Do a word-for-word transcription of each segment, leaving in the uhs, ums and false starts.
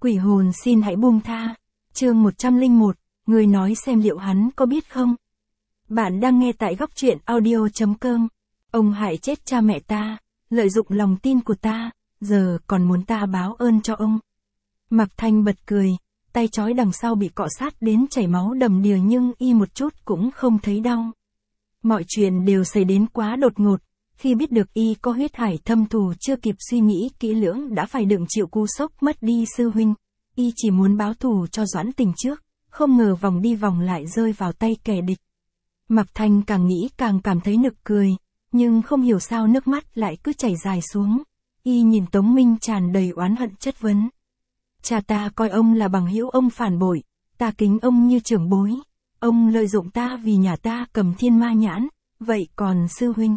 Quỷ hồn xin hãy buông tha. Chương một trăm lẻ một, người nói xem liệu hắn có biết không? Bạn đang nghe tại góc truyện audio chấm com. Ông hại chết cha mẹ ta, lợi dụng lòng tin của ta, giờ còn muốn ta báo ơn cho ông. Mạc Thanh bật cười, tay trói đằng sau bị cọ sát đến chảy máu đầm đìa nhưng y một chút cũng không thấy đau. Mọi chuyện đều xảy đến quá đột ngột, khi biết được y có huyết hải thâm thù chưa kịp suy nghĩ kỹ lưỡng đã phải đựng chịu cú sốc mất đi sư huynh. Y chỉ muốn báo thù cho Doãn Tình trước, không ngờ vòng đi vòng lại rơi vào tay kẻ địch. Mạc Thanh càng nghĩ càng cảm thấy nực cười, nhưng không hiểu sao nước mắt lại cứ chảy dài xuống. Y nhìn Tống Minh tràn đầy oán hận chất vấn. Cha ta coi ông là bằng hữu, ông phản bội, ta kính ông như trưởng bối. Ông lợi dụng ta vì nhà ta cầm thiên ma nhãn, vậy còn sư huynh?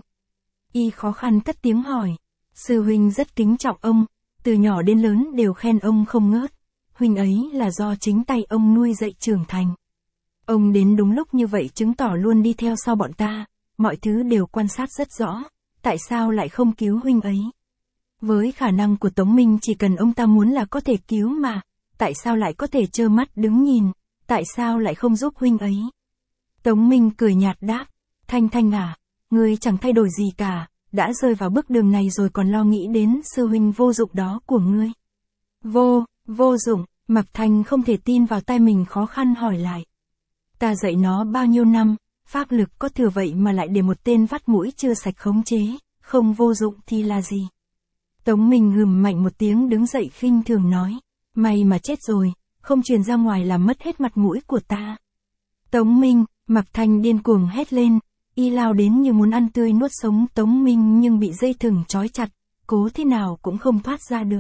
Y khó khăn cất tiếng hỏi. Sư huynh rất kính trọng ông, từ nhỏ đến lớn đều khen ông không ngớt. Huynh ấy là do chính tay ông nuôi dạy trưởng thành. Ông đến đúng lúc như vậy chứng tỏ luôn đi theo sau bọn ta, mọi thứ đều quan sát rất rõ, tại sao lại không cứu huynh ấy? Với khả năng của Tống Minh chỉ cần ông ta muốn là có thể cứu mà, tại sao lại có thể trơ mắt đứng nhìn, tại sao lại không giúp huynh ấy? Tống Minh cười nhạt đáp, Thanh Thanh à, ngươi chẳng thay đổi gì cả, đã rơi vào bước đường này rồi còn lo nghĩ đến sư huynh vô dụng đó của ngươi. Vô, vô dụng, Mạc Thanh không thể tin vào tai mình khó khăn hỏi lại. Ta dạy nó bao nhiêu năm, pháp lực có thừa vậy mà lại để một tên vắt mũi chưa sạch khống chế, không vô dụng thì là gì? Tống Minh hừm mạnh một tiếng đứng dậy khinh thường nói, may mà chết rồi, không truyền ra ngoài làm mất hết mặt mũi của ta. Tống Minh, Mạc Thanh điên cuồng hét lên, y lao đến như muốn ăn tươi nuốt sống Tống Minh nhưng bị dây thừng trói chặt, cố thế nào cũng không thoát ra được.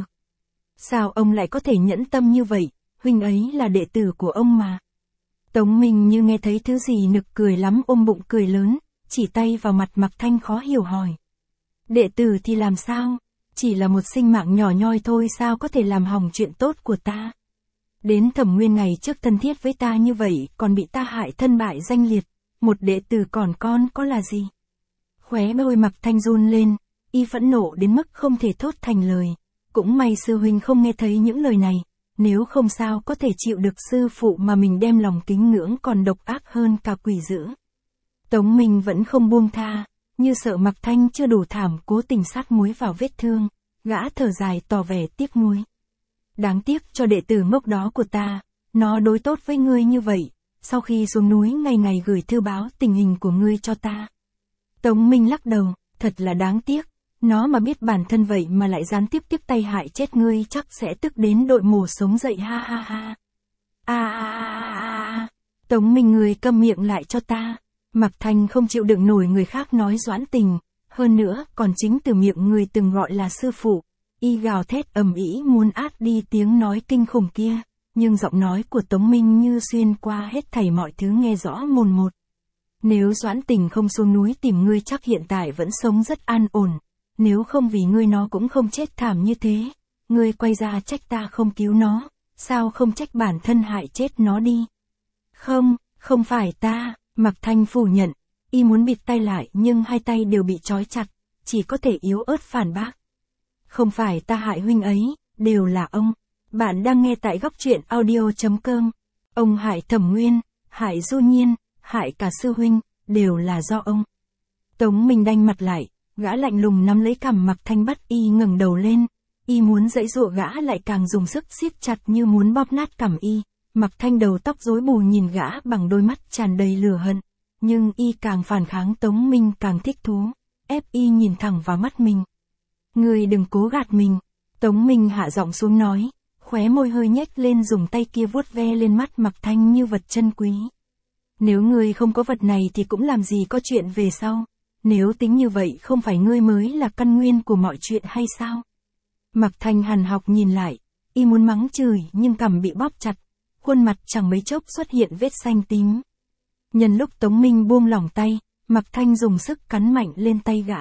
Sao ông lại có thể nhẫn tâm như vậy, huynh ấy là đệ tử của ông mà. Tống Minh như nghe thấy thứ gì nực cười lắm ôm bụng cười lớn, chỉ tay vào mặt Mạc Thanh khó hiểu hỏi. Đệ tử thì làm sao? Chỉ là một sinh mạng nhỏ nhoi thôi sao có thể làm hỏng chuyện tốt của ta. Đến Thẩm Nguyên ngày trước thân thiết với ta như vậy còn bị ta hại thân bại danh liệt, một đệ tử còn con có là gì? Khóe môi Mạc Thanh run lên, y phẫn nộ đến mức không thể thốt thành lời. Cũng may sư huynh không nghe thấy những lời này, nếu không sao có thể chịu được sư phụ mà mình đem lòng kính ngưỡng còn độc ác hơn cả quỷ dữ. Tống Minh vẫn không buông tha, như sợ Mạc Thanh chưa đủ thảm cố tình sát muối vào vết thương, gã thở dài tỏ vẻ tiếc nuối. Đáng tiếc cho đệ tử ngốc đó của ta, nó đối tốt với ngươi như vậy, sau khi xuống núi ngày ngày gửi thư báo tình hình của ngươi cho ta. Tống Minh lắc đầu, thật là đáng tiếc. Nó mà biết bản thân vậy mà lại gián tiếp tiếp tay hại chết ngươi chắc sẽ tức đến đội mổ sống dậy ha ha ha. A a a a. Tống Minh người câm miệng lại cho ta. Mạc Thanh không chịu đựng nổi người khác nói Doãn Tình, hơn nữa còn chính từ miệng người từng gọi là sư phụ. Y gào thét ầm ĩ muốn át đi tiếng nói kinh khủng kia, nhưng giọng nói của Tống Minh như xuyên qua hết thảy mọi thứ nghe rõ mồn một. Nếu Doãn Tình không xuống núi tìm ngươi chắc hiện tại vẫn sống rất an ổn. Nếu không vì ngươi nó cũng không chết thảm như thế. Ngươi quay ra trách ta không cứu nó, sao không trách bản thân hại chết nó đi? Không, không phải ta, Mạc Thanh phủ nhận. Y muốn bịt tay lại nhưng hai tay đều bị trói chặt, chỉ có thể yếu ớt phản bác. Không phải ta hại huynh ấy, đều là ông. Bạn đang nghe tại góc truyện audio chấm com. Ông hại Thẩm Nguyên, hại Du Nhiên, hại cả sư huynh, đều là do ông. Tống Minh đanh mặt lại. Gã lạnh lùng nắm lấy cằm Mạc Thanh bắt y ngẩng đầu lên, y muốn giãy giụa gã lại càng dùng sức siết chặt như muốn bóp nát cằm y. Mạc Thanh đầu tóc rối bù nhìn gã bằng đôi mắt tràn đầy lửa hận, nhưng y càng phản kháng Tống Minh càng thích thú, ép y nhìn thẳng vào mắt mình. Ngươi đừng cố gạt mình. Tống Minh hạ giọng xuống nói, khóe môi hơi nhếch lên dùng tay kia vuốt ve lên mắt Mạc Thanh như vật chân quý. Nếu ngươi không có vật này thì cũng làm gì có chuyện về sau. Nếu tính như vậy không phải ngươi mới là căn nguyên của mọi chuyện hay sao? Mạc Thanh hằn học nhìn lại, y muốn mắng chửi nhưng cằm bị bóp chặt, khuôn mặt chẳng mấy chốc xuất hiện vết xanh tím. Nhân lúc Tống Minh buông lỏng tay, Mạc Thanh dùng sức cắn mạnh lên tay gã.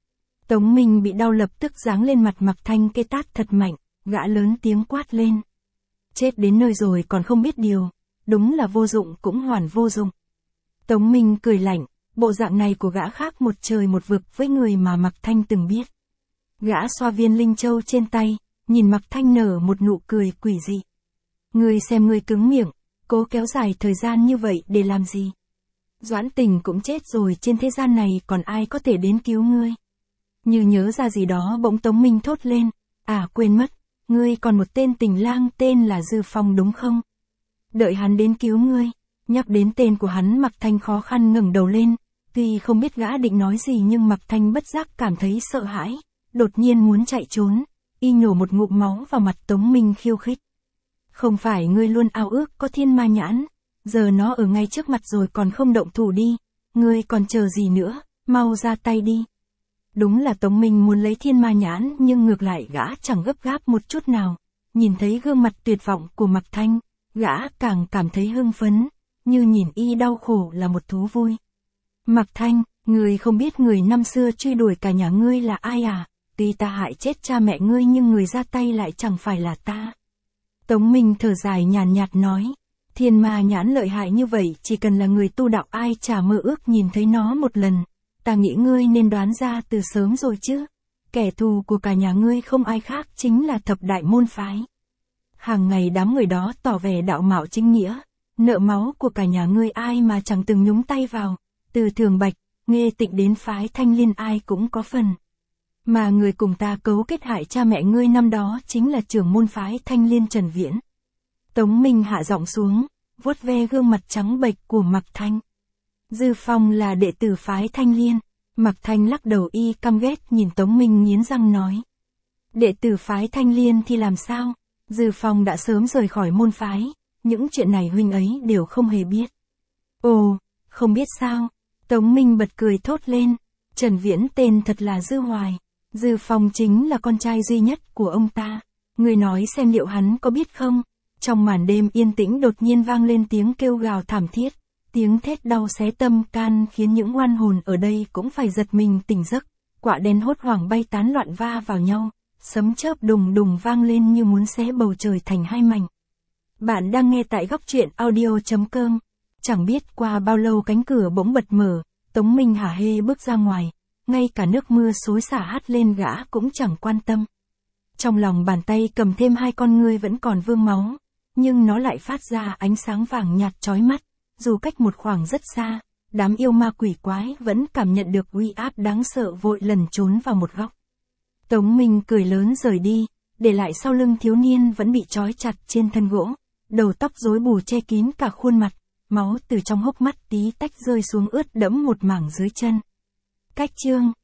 Tống Minh bị đau lập tức giáng lên mặt Mạc Thanh cái tát thật mạnh, gã lớn tiếng quát lên. Chết đến nơi rồi còn không biết điều, đúng là vô dụng cũng hoàn vô dụng. Tống Minh cười lạnh. Bộ dạng này của gã khác một trời một vực với người mà Mạc Thanh từng biết. Gã xoa viên linh châu trên tay, nhìn Mạc Thanh nở một nụ cười quỷ dị. Ngươi xem ngươi cứng miệng, cố kéo dài thời gian như vậy để làm gì? Doãn Tình cũng chết rồi, trên thế gian này còn ai có thể đến cứu ngươi? Như nhớ ra gì đó bỗng Tống Minh thốt lên, à quên mất, ngươi còn một tên tình lang tên là Dư Phong đúng không? Đợi hắn đến cứu ngươi. Nhắc đến tên của hắn, Mạc Thanh khó khăn ngẩng đầu lên, tuy không biết gã định nói gì nhưng Mạc Thanh bất giác cảm thấy sợ hãi, đột nhiên muốn chạy trốn, y nhổ một ngụm máu vào mặt Tống Minh khiêu khích. Không phải ngươi luôn ao ước có thiên ma nhãn, giờ nó ở ngay trước mặt rồi còn không động thủ đi, ngươi còn chờ gì nữa, mau ra tay đi. Đúng là Tống Minh muốn lấy thiên ma nhãn nhưng ngược lại gã chẳng gấp gáp một chút nào, nhìn thấy gương mặt tuyệt vọng của Mạc Thanh, gã càng cảm thấy hưng phấn, như nhìn y đau khổ là một thú vui. Mạc Thanh, ngươi không biết người năm xưa truy đuổi cả nhà ngươi là ai à? Tuy ta hại chết cha mẹ ngươi nhưng người ra tay lại chẳng phải là ta. Tống Minh thở dài nhàn nhạt nói, thiên ma nhãn lợi hại như vậy chỉ cần là người tu đạo ai chả mơ ước nhìn thấy nó một lần. Ta nghĩ ngươi nên đoán ra từ sớm rồi chứ. Kẻ thù của cả nhà ngươi không ai khác chính là thập đại môn phái. Hàng ngày đám người đó tỏ vẻ đạo mạo chính nghĩa, nợ máu của cả nhà ngươi ai mà chẳng từng nhúng tay vào, từ Thường Bạch, Nghê Tịnh đến phái Thanh Liên ai cũng có phần. Mà người cùng ta cấu kết hại cha mẹ ngươi năm đó chính là trưởng môn phái Thanh Liên Trần Viễn. Tống Minh hạ giọng xuống, vuốt ve gương mặt trắng bệch của Mạc Thanh. Dư Phong là đệ tử phái Thanh Liên. Mạc Thanh lắc đầu, y căm ghét nhìn Tống Minh nghiến răng nói. Đệ tử phái Thanh Liên thì làm sao? Dư Phong đã sớm rời khỏi môn phái, những chuyện này huynh ấy đều không hề biết. Ồ, không biết sao? Tống Minh bật cười thốt lên. Trần Viễn tên thật là Dư Hoài. Dư Phong chính là con trai duy nhất của ông ta. Người nói xem liệu hắn có biết không? Trong màn đêm yên tĩnh đột nhiên vang lên tiếng kêu gào thảm thiết. Tiếng thét đau xé tâm can khiến những oan hồn ở đây cũng phải giật mình tỉnh giấc. Quạ đen hốt hoảng bay tán loạn va vào nhau. Sấm chớp đùng đùng vang lên như muốn xé bầu trời thành hai mảnh. Bạn đang nghe tại góc truyện audio chấm com. Chẳng biết qua bao lâu cánh cửa bỗng bật mở, Tống Minh hả hê bước ra ngoài. Ngay cả nước mưa xối xả hắt lên gã cũng chẳng quan tâm. Trong lòng bàn tay cầm thêm hai con ngươi vẫn còn vương máu, nhưng nó lại phát ra ánh sáng vàng nhạt chói mắt. Dù cách một khoảng rất xa, đám yêu ma quỷ quái vẫn cảm nhận được uy áp đáng sợ, vội lẩn trốn vào một góc. Tống Minh cười lớn rời đi, để lại sau lưng thiếu niên vẫn bị trói chặt trên thân gỗ, đầu tóc rối bù che kín cả khuôn mặt, máu từ trong hốc mắt tí tách rơi xuống ướt đẫm một mảng dưới chân. Cách chương